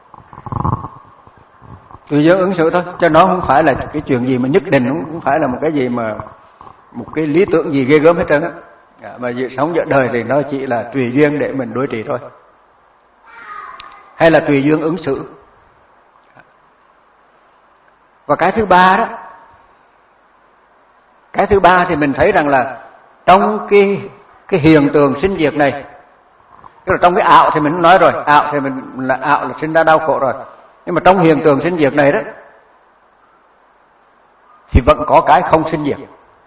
tùy duyên ứng xử thôi, cho nó không phải là cái chuyện gì mà nhất định, cũng không phải là một cái gì mà một cái lý tưởng gì ghê gớm hết trơn á. Mà sống giữa đời thì nó chỉ là tùy duyên để mình đối trị thôi, hay là tùy duyên ứng xử. Và cái thứ ba đó, cái thứ ba thì mình thấy rằng là trong cái cái hiện tượng sinh diệt này, tức là trong cái ảo thì mình nói rồi, ảo thì mình là ảo là sinh ra đau khổ rồi, nhưng mà trong hiện tượng sinh diệt này đó thì vẫn có cái không sinh diệt.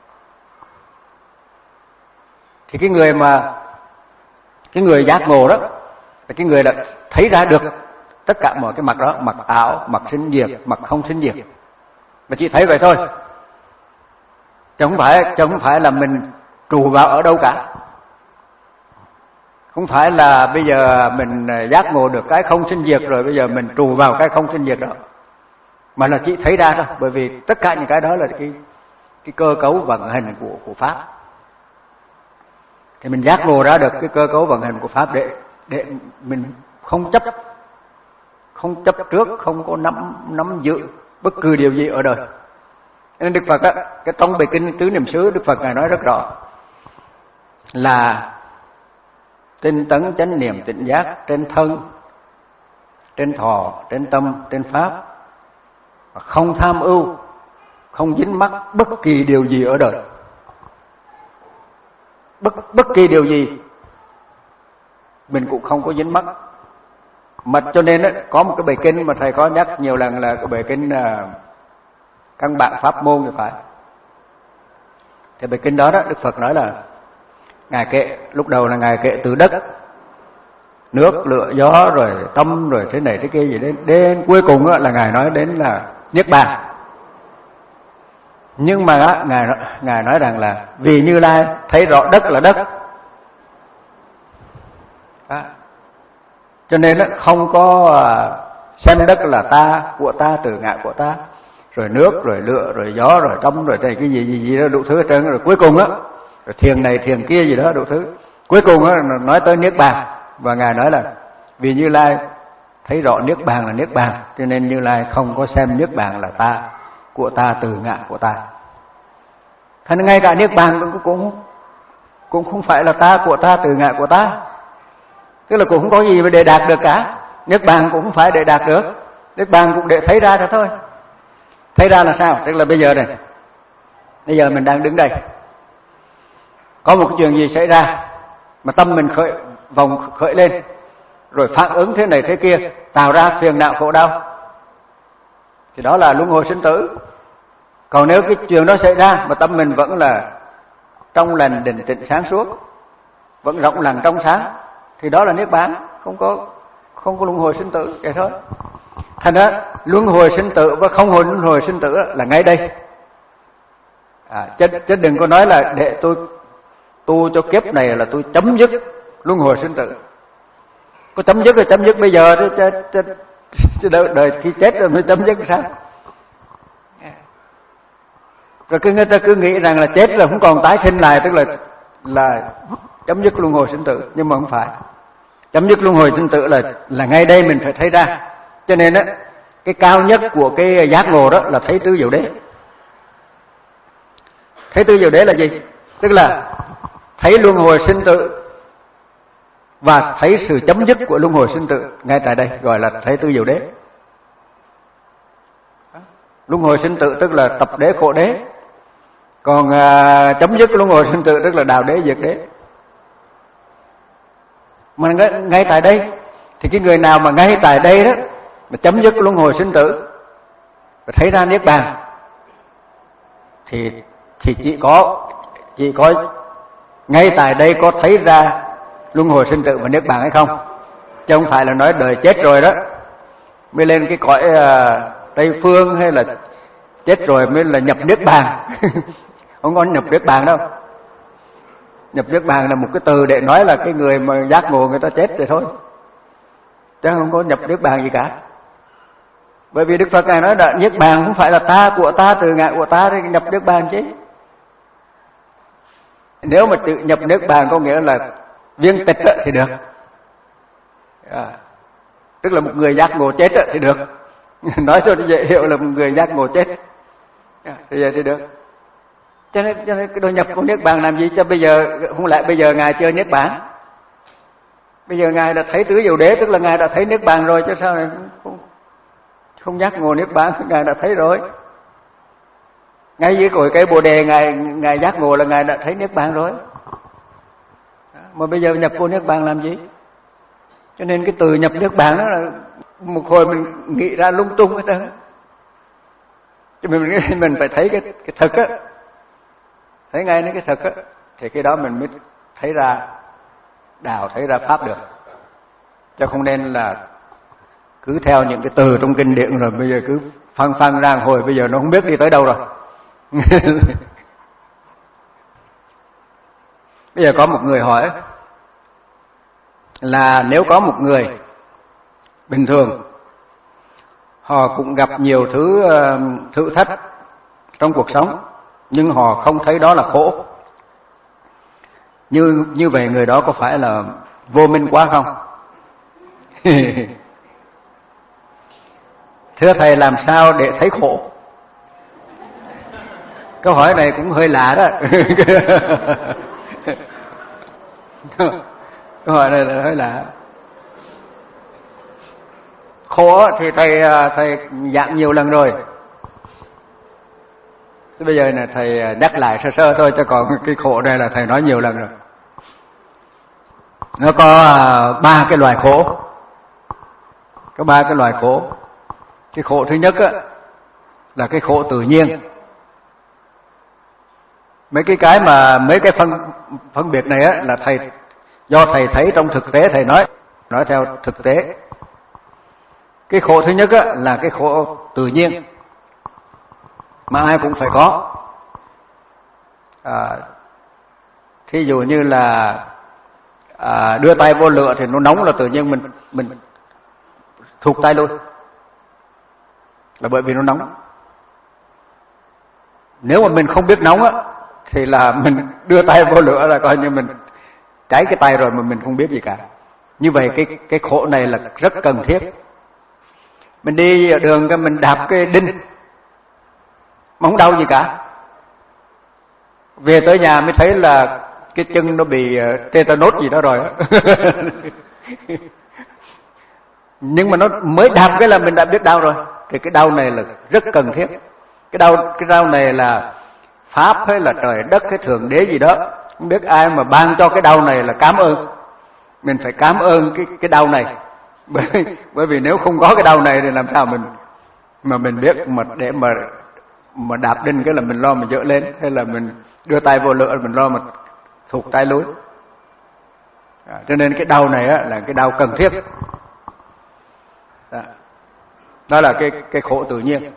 Thì cái người mà cái người giác ngộ đó là cái người đã thấy ra được tất cả mọi cái mặt đó, mặt ảo, mặt sinh diệt, mặt không sinh diệt, mà chỉ thấy vậy thôi. chứ không phải chứ không phải là mình trụ vào ở đâu cả. Không phải là bây giờ mình giác ngộ được cái không sinh diệt rồi bây giờ mình trụ vào cái không sinh diệt đó, mà là chỉ thấy ra thôi. Bởi vì tất cả những cái đó là cái cái cơ cấu vận hành của của pháp. Thì mình giác ngộ ra được cái cơ cấu vận hành của pháp để để mình không chấp không chấp trước, không có nắm nắm giữ bất cứ điều gì ở đời. Nên Đức Phật á, cái trong bài kinh Tứ Niệm xứ, Đức Phật ngài nói rất rõ là tinh tấn chánh niệm tỉnh giác trên thân, trên thọ, trên tâm, trên pháp, không tham ưu, không dính mắc bất kỳ điều gì ở đời. Bất bất kỳ điều gì mình cũng không có dính mắc. Mà cho nên á, có một cái bài kinh mà thầy có nhắc nhiều lần là cái bài kinh uh, căn bản pháp môn thì phải. Thì bài kinh đó đó Đức Phật nói là ngài kệ, lúc đầu là ngài kệ từ đất, nước, lửa, gió, rồi tâm, rồi thế này thế kia gì đến đến cuối cùng á, là ngài nói đến là niết bàn. Nhưng mà á, ngài ngài nói rằng là vì Như Lai thấy rõ đất là đất đó. Cho nên á, không có xem đất là ta, của ta, từ ngã của ta, rồi nước, rồi lửa, rồi gió, rồi tâm, rồi cái gì gì gì đó đủ thứ hết trơn. Rồi cuối cùng á, rồi thiền này thiền kia gì đó đủ thứ, cuối cùng á nói tới niết bàn. Và ngài nói là vì Như Lai thấy rõ niết bàn là niết bàn, cho nên Như Lai không có xem niết bàn là ta, của ta, từ ngã của ta. Thành ngay cả niết bàn cũng cũng cũng không phải là ta, của ta, từ ngã của ta. Tức là cũng không có gì để đạt được cả. Niết bàn cũng không phải để đạt được, niết bàn cũng để thấy ra thôi. Thấy ra là sao? Tức là bây giờ này, bây giờ mình đang đứng đây, có một cái chuyện gì xảy ra mà tâm mình khởi vòng khởi lên, rồi phản ứng thế này thế kia, tạo ra phiền não khổ đau, thì đó là luân hồi sinh tử. Còn nếu cái chuyện đó xảy ra mà tâm mình vẫn là trong lành định tịnh sáng suốt, vẫn rộng lặng trong sáng, thì đó là niết bàn, không có không có luân hồi sinh tử vậy thôi. Thành ra luân hồi sinh tử và không hồi luân hồi sinh tử là ngay đây. À, chứ, chứ đừng có nói là để tôi tu cho kiếp này là tôi chấm dứt luân hồi sinh tử. Có chấm dứt rồi chấm dứt bây giờ chứ, chứ, chứ, chứ đời, đời khi chết rồi mới chấm dứt sao? Rồi cứ người ta cứ nghĩ rằng là chết là không còn tái sinh lại, tức là là chấm dứt luân hồi sinh tử, nhưng mà không phải. Chấm dứt luân hồi sinh tử là là ngay đây mình phải thấy ra. Cho nên á, cái cao nhất của cái giác ngộ đó là thấy tứ diệu đế. Thấy tứ diệu đế là gì? Tức là thấy luân hồi sinh tử và thấy sự chấm dứt của luân hồi sinh tử ngay tại đây, gọi là thấy tứ diệu đế. Luân hồi sinh tử tức là tập đế khổ đế, còn à, chấm dứt luân hồi sinh tử tức là đạo đế diệt đế. Mà ngay, ngay tại đây thì cái người nào mà ngay tại đây đó mà chấm dứt luân hồi sinh tử và thấy ra niết bàn thì thì chỉ có chỉ có ngay tại đây có thấy ra luân hồi sinh tử và niết bàn hay không, chứ không phải là nói đời chết rồi đó mới lên cái cõi uh, Tây Phương, hay là chết rồi mới là nhập niết bàn. Không có nhập niết bàn đâu. Nhập niết bàn là một cái từ để nói là cái người mà giác ngộ người ta chết rồi thôi, chứ không có nhập niết bàn gì cả. Bởi vì Đức Phật ngài nói là niết bàn không phải là ta, của ta, từ ngã của ta thì nhập niết bàn chứ. Nếu mà tự nhập niết bàn có nghĩa là viên tịch thì được, à, tức là một người giác ngộ chết thì được. Nói cho dễ hiểu là một người giác ngộ chết, à, thì vậy thì được. Cho nên, cho nên cái đồ nhập của niết bàn làm gì cho bây giờ, không lẽ bây giờ ngài chưa niết bàn? Bây giờ ngài đã thấy tứ diệu đế, tức là ngài đã thấy niết bàn rồi, chứ sao này không, không giác ngộ niết bàn? Ngài đã thấy rồi. Ngay dưới cội cây Bồ Đề ngài ngài giác ngộ là ngài đã thấy niết bàn rồi. Mà bây giờ nhập vô niết bàn làm gì? Cho nên cái từ nhập niết bàn đó là một hồi mình nghĩ ra lung tung hết trơn. Chứ mình mình phải thấy cái cái thực á, thấy ngay đến cái thực á, thì cái đó mình mới thấy ra đạo, thấy ra pháp được. Chứ không nên là cứ theo những cái từ trong kinh điển rồi bây giờ cứ phăng phăng ra hồi bây giờ nó không biết đi tới đâu rồi. Bây giờ có một người hỏi là nếu có một người bình thường, họ cũng gặp nhiều thứ thử thách trong cuộc sống, nhưng họ không thấy đó là khổ, như như vậy người đó có phải là vô minh quá không? Thưa thầy, làm sao để thấy khổ? Câu hỏi này cũng hơi lạ đó. Câu hỏi này là hơi lạ. Khổ thì thầy thầy giảng nhiều lần rồi. Thế bây giờ là thầy nhắc lại sơ sơ thôi, chứ còn cái khổ này là thầy nói nhiều lần rồi. Nó có ba cái loài khổ. Có ba cái loài khổ. Cái khổ thứ nhất á, là cái khổ tự nhiên. Mấy cái cái mà mấy cái phân phân biệt này á là thầy do thầy thấy trong thực tế, thầy nói nói theo thực tế. Cái khổ thứ nhất á là cái khổ tự nhiên mà ai cũng phải có. À, thí dụ như là à, đưa tay vô lửa thì nó nóng là tự nhiên mình mình thụt tay luôn, là bởi vì nó nóng. Nếu mà mình không biết nóng á thì là mình đưa tay vô lửa là coi như mình cháy cái tay rồi mà mình không biết gì cả. Như vậy cái cái khổ này là rất cần thiết. Mình đi ở đường cái mình đạp cái đinh mà không đau gì cả, về tới nhà mới thấy là cái chân nó bị tetanus gì đó rồi. Nhưng mà nó mới đạp cái là mình đã biết đau rồi. Thì cái đau này là rất cần thiết. Cái đau cái đau này là pháp hay là trời đất hay thượng đế gì đó, không biết ai mà ban cho cái đau này là cảm ơn. Mình phải cảm ơn cái cái đau này. Bởi bởi vì nếu không có cái đau này thì làm sao mình mà mình biết mà để mà mà đạp đinh cái là mình lo mình dỡ lên, hay là mình đưa tay vô lửa mình lo mà thụt tay lối. À, cho nên cái đau này á là cái đau cần thiết. Đó, đó là cái cái khổ tự nhiên.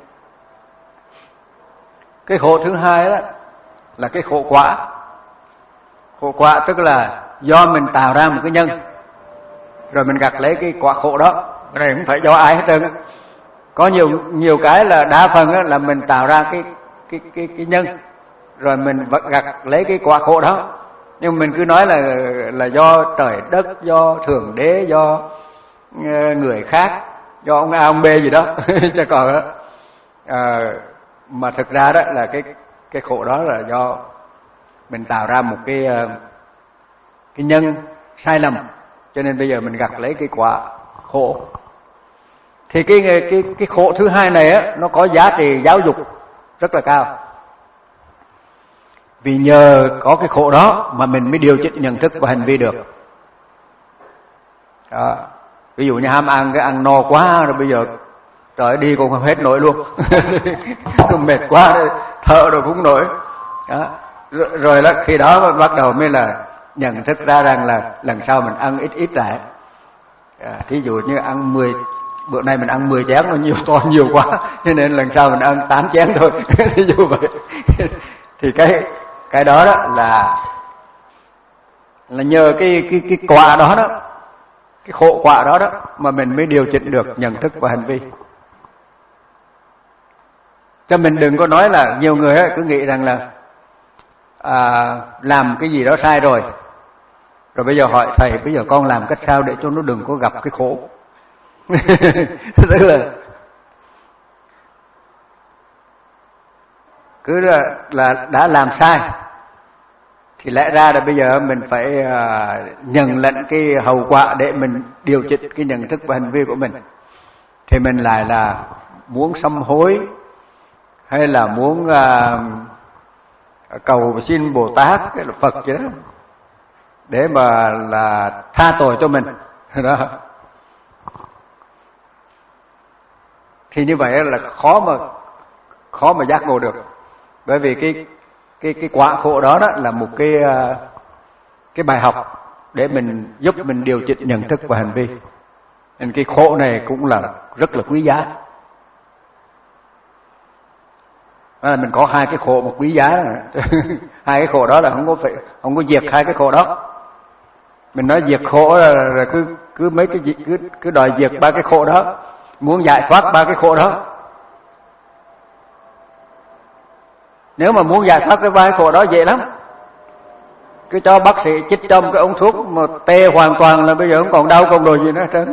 Cái khổ thứ hai đó là cái khổ quả. Khổ quả tức là do mình tạo ra một cái nhân rồi mình gặt lấy cái quả khổ đó. Cái này không phải do ai hết trơn. Có nhiều nhiều cái là đa phần là mình tạo ra cái cái cái cái nhân rồi mình gặt lấy cái quả khổ đó. Nhưng mình cứ nói là là do trời đất, do thượng đế, do người khác, do ông A ông B gì đó. Chứ còn à, mà thực ra đó là cái cái khổ đó là do mình tạo ra một cái cái nhân sai lầm, cho nên bây giờ mình gặt lấy cái quả khổ. Thì cái cái cái khổ thứ hai này á nó có giá trị giáo dục rất là cao. Vì nhờ có cái khổ đó mà mình mới điều chỉnh nhận thức và hành vi được. Đó. Ví dụ như ham ăn cái ăn no quá rồi bây giờ trời đi cũng không hết nổi luôn. Rồi mệt quá rồi, thở rồi cũng nổi. Đó. Rồi, rồi đó, khi đó bắt đầu mới là nhận thức ra rằng là lần sau mình ăn ít ít lại. À, thí dụ như ăn mười bữa nay mình ăn mười chén nó nhiều to nhiều quá, cho nên lần sau mình ăn tám chén thôi. Thí dụ vậy. Thì cái cái đó đó là là nhờ cái cái cái quả đó đó, cái khổ quả đó đó mà mình mới điều chỉnh được nhận thức và hành vi. Cho mình đừng có nói là nhiều người ấy, cứ nghĩ rằng là à, làm cái gì đó sai rồi, rồi bây giờ hỏi thầy bây giờ con làm cách sao để cho nó đừng có gặp cái khổ. Tức là cứ là, là đã làm sai thì lẽ ra là bây giờ mình phải uh, nhận lệnh cái hậu quả để mình điều chỉnh cái nhận thức và hành vi của mình. Thì mình lại là muốn sám hối hay là muốn uh, cầu xin Bồ Tát cái là Phật chứ đó để mà là tha tội cho mình đó. Thì như vậy là khó mà khó mà giác ngộ được. Bởi vì cái cái cái quả khổ đó đó là một cái cái bài học để mình giúp mình điều chỉnh nhận thức và hành vi. Nên cái khổ này cũng là rất là quý giá. Đó là mình có hai cái khổ một quý giá. Hai cái khổ đó là không có phải không có diệt hai cái khổ đó. Mình nói diệt khổ là, là cứ cứ mấy cái gì cứ cứ đòi diệt ba cái khổ đó, muốn giải thoát ba cái khổ đó. Nếu mà muốn giải thoát cái ba cái khổ đó dễ lắm. Cứ cho bác sĩ chích cho một cái ống thuốc mà tê hoàn toàn là bây giờ không còn đau còn đồ gì nữa hết trơn.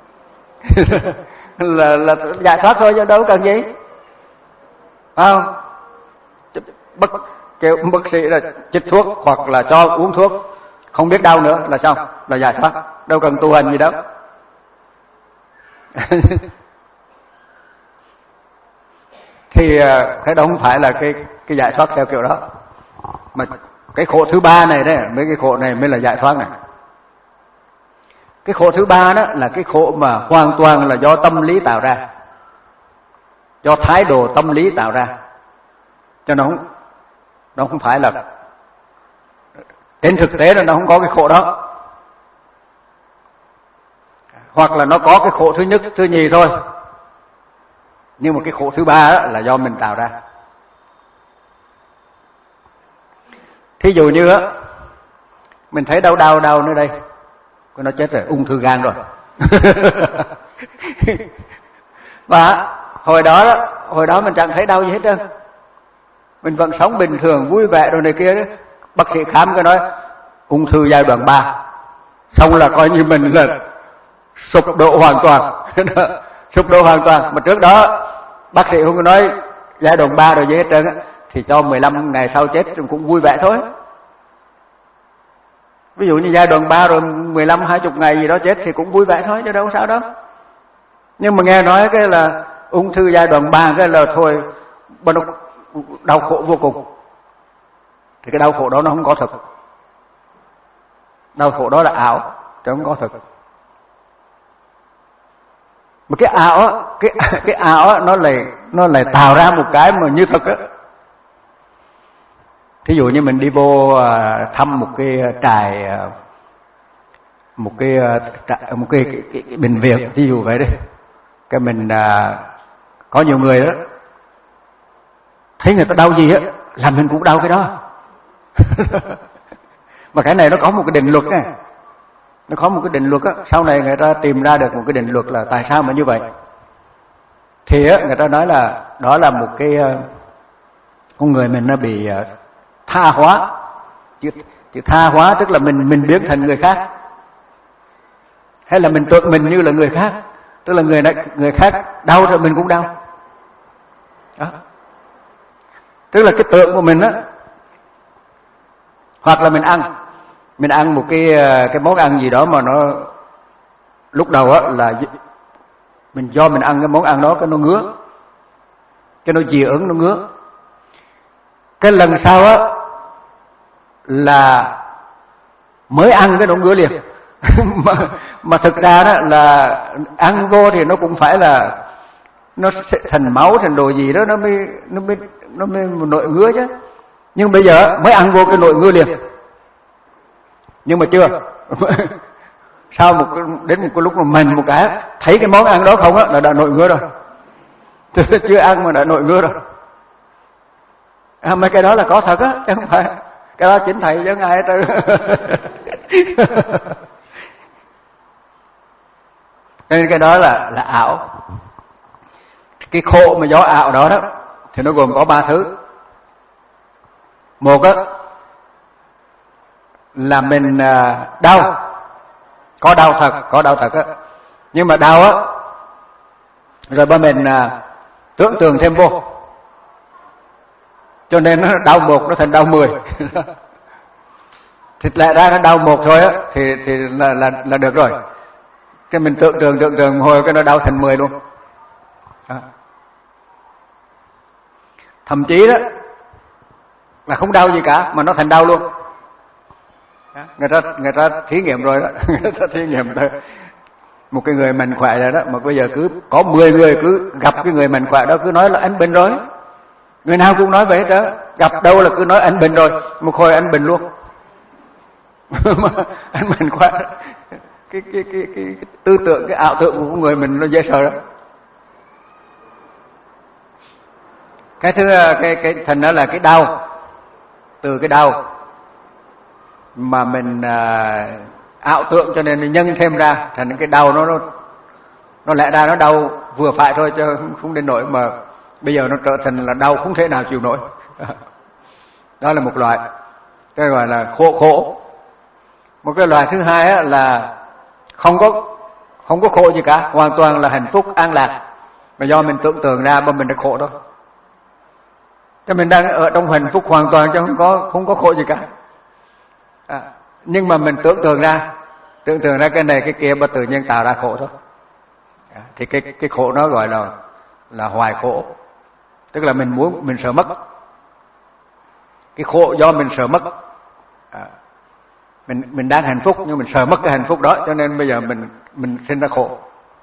là là giải thoát thôi chứ đâu cần gì. Không? Bác kêu bác sĩ là chích thuốc hoặc là cho uống thuốc không biết đau nữa là xong, là giải thoát, đâu cần tu hành gì đâu. Thì cái đó không phải là cái cái giải thoát theo kiểu đó, mà cái khổ thứ ba này đấy, mấy cái khổ này mới là giải thoát này. Cái khổ thứ ba đó là cái khổ mà hoàn toàn là do tâm lý tạo ra, do thái độ tâm lý tạo ra, cho nó không, nó không phải là trên thực tế là nó không có cái khổ đó, hoặc là nó có cái khổ thứ nhất, thứ nhì thôi, nhưng mà cái khổ thứ ba đó là do mình tạo ra. Thí dụ như á, mình thấy đau đau đau nơi đây, nó chết rồi, ung thư gan rồi. Và hồi đó đó, hồi đó mình chẳng thấy đau gì hết trơn, mình vẫn sống bình thường vui vẻ rồi này kia đó. Bác sĩ khám cái nói ung thư giai đoạn ba, xong là coi như mình là sụp đổ hoàn toàn. Sụp đổ hoàn toàn. Mà trước đó bác sĩ không có nói giai đoạn ba rồi gì hết trơn á, thì cho mười lăm ngày sau chết cũng vui vẻ thôi. Ví dụ như giai đoạn ba rồi mười lăm hai mươi ngày gì đó chết thì cũng vui vẻ thôi chứ đâu sao đâu. Nhưng mà nghe nói cái là ung thư giai đoạn ba cái là thôi bắt đầu đau khổ vô cùng. Thì cái đau khổ đó nó không có thực. Đau khổ đó là ảo, chứ không có thực. Mà cái ảo á, cái cái ảo á, nó lại nó lại tạo ra một cái mà như thực á. Thí dụ như mình đi vô thăm một cái trại, một cái một cái, cái, cái, cái bệnh viện, thí dụ vậy đấy. Cái mình có nhiều người đó thấy người ta đau gì á là mình cũng đau cái đó. Mà cái này nó có một cái định luật này, nó có một cái định luật á. Sau này người ta tìm ra được một cái định luật là tại sao mà như vậy. Thì á, người ta nói là đó là một cái con người mình nó bị tha hóa. Chứ, chứ tha hóa tức là mình mình biến thành người khác, hay là mình tưởng mình như là người khác, tức là người người khác đau rồi mình cũng đau. Đó. Tức là cái tượng của mình á, hoặc là mình ăn mình ăn một cái cái món ăn gì đó mà nó lúc đầu á là mình do mình ăn cái món ăn đó cái nó ngứa, cái nó dị ứng, nó ngứa. Cái lần sau á là mới ăn cái nó ngứa liền. mà, mà thực ra đó là ăn vô thì nó cũng phải là nó sẽ thành máu thành đồ gì đó nó mới nó mới nó mới nội ngứa chứ. Nhưng bây giờ mới ăn vô cái nội ngứa liền. Nhưng mà chưa. Sau một đến một cái lúc mà mình một cái thấy cái món ăn đó không á là đã nội ngứa rồi. Chưa ăn mà đã nội ngứa rồi. À, mấy cái đó là có thật á, chứ không phải cái đó chính thầy chứ không ai hết trơn. Nên cái đó là là ảo. Cái khổ mà do ảo đó đó thì nó gồm có ba thứ. Một á là mình đau, có đau thật, có đau thật á. Nhưng mà đau á rồi ba mình tưởng tượng thêm vô, cho nên nó đau một nó thành đau mười. Thì lẽ ra nó đau một thôi á thì thì là là là được rồi. Cái mình tưởng tượng tưởng tượng hồi cái nó đau thành mười luôn. Đó. Thậm chí đó là không đau gì cả mà nó thành đau luôn. Đó. Người ta người ta thí nghiệm rồi đó, người ta thí nghiệm rồi. Một cái người mạnh khỏe rồi đó mà bây giờ cứ có mười người cứ gặp cái người mạnh khỏe đó cứ nói là anh bệnh rồi. Người nào cũng nói vậy hết đó. Gặp đâu là cứ nói anh bệnh rồi, một hồi anh bệnh luôn. Mà anh mạnh khỏe. Cái, cái, cái, cái, cái tư tưởng, cái ảo tưởng của người mình nó dễ sợ đó. Cái thứ cái cái thành đó là cái đau, từ cái đau mà mình à, ảo tưởng cho nên nhân thêm ra thành cái đau nó nó nó lẽ ra nó đau vừa phải thôi chứ không đến nỗi mà bây giờ nó trở thành là đau không thể nào chịu nổi. Đó là một loại, cái gọi là khổ khổ. Một cái loại thứ hai á, là không có không có khổ gì cả, hoàn toàn là hạnh phúc an lạc, mà do mình tưởng tượng ra mà mình đã khổ thôi. Cho mình đang ở trong hạnh phúc hoàn toàn chứ không có không có khổ gì cả. À, nhưng mà mình tưởng tượng ra, tưởng tượng ra cái này cái kia mà tự nhiên tạo ra khổ thôi. À, thì cái cái khổ nó gọi là là hoài khổ, tức là mình muốn mình sợ mất. Cái khổ do mình sợ mất. À, mình mình đang hạnh phúc nhưng mình sợ mất cái hạnh phúc đó, cho nên bây giờ mình mình sinh ra khổ.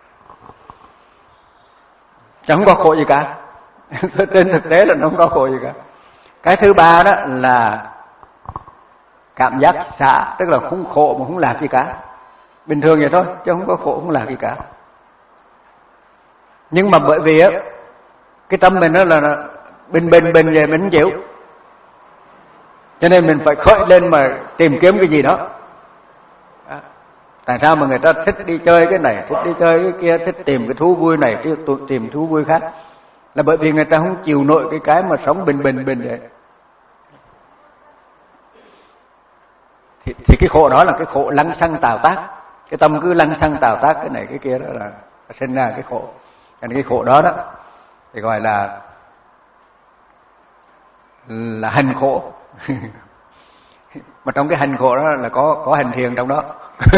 Chẳng có khổ gì cả. Trên thực tế là nó không có khổ gì cả. Cái thứ ba đó là cảm giác xả, tức là không khổ mà không lạc gì cả, bình thường vậy thôi chứ không có khổ không lạc gì cả. Nhưng mà bởi vì á cái tâm mình đó là bình bình bình về mình không chịu, cho nên mình phải khởi lên mà tìm kiếm cái gì đó. À, tại sao mà người ta thích đi chơi cái này, thích đi chơi cái kia, thích tìm cái thú vui này, thích tìm thú vui khác, là bởi vì người ta không chịu nổi cái cái mà sống bình bình bình vậy. Thì, thì cái khổ đó là cái khổ lăng xăng tạo tác, cái tâm cứ lăng xăng tạo tác cái này cái kia đó là sinh ra cái khổ. Cái cái khổ đó đó thì gọi là là hành khổ. Mà trong cái hành khổ đó là có có hành thiền trong đó.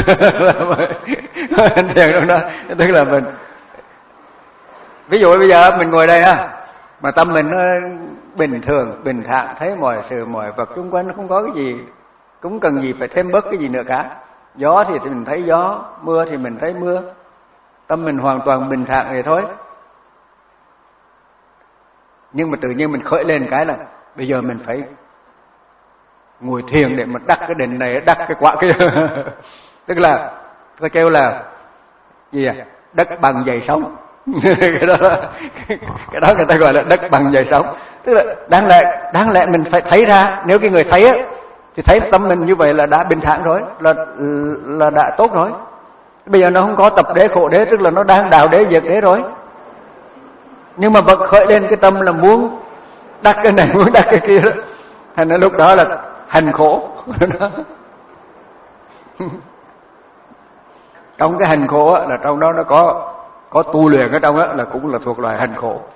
Hành thiền trong đó, tức là mình ví dụ bây giờ mình ngồi đây ha, mà tâm mình nó bình thường, bình thản, thấy mọi sự mọi vật xung quanh nó không có cái gì, cũng cần gì phải thêm bớt cái gì nữa cả. Gió thì mình thấy gió, mưa thì mình thấy mưa, tâm mình hoàn toàn bình thản vậy thôi. Nhưng mà tự nhiên mình khởi lên cái là bây giờ mình phải ngồi thiền để mà đắc cái đỉnh này, đắc cái quả kia. Tức là ta kêu là gì à? Đất bằng dày sóng. Cái đó cái đó người ta gọi là đất bằng dày sóng. Tức là đáng lẽ đáng lẽ mình phải thấy ra, nếu cái người thấy á thì thấy tâm mình như vậy là đã bình thản rồi, là là đã tốt rồi. Bây giờ nó không có tập đế khổ đế, tức là nó đang đạo đế diệt đế rồi. Nhưng mà vẫn khởi lên cái tâm là muốn đắc cái này, muốn đắc cái kia đó. Thành ra lúc đó là hành khổ. Trong cái hành khổ á, là trong đó nó có có tu luyện ở trong đó, là cũng là thuộc loại hành khổ.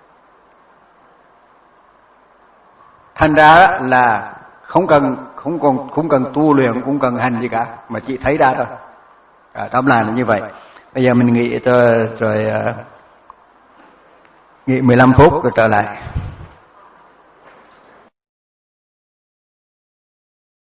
Thành ra là không cần không còn không cần tu luyện, cũng cần hành gì cả, mà chỉ thấy ra thôi. À, tóm lại là như vậy. Bây giờ mình nghỉ rồi, rồi uh, nghỉ mười lăm phút rồi trở lại.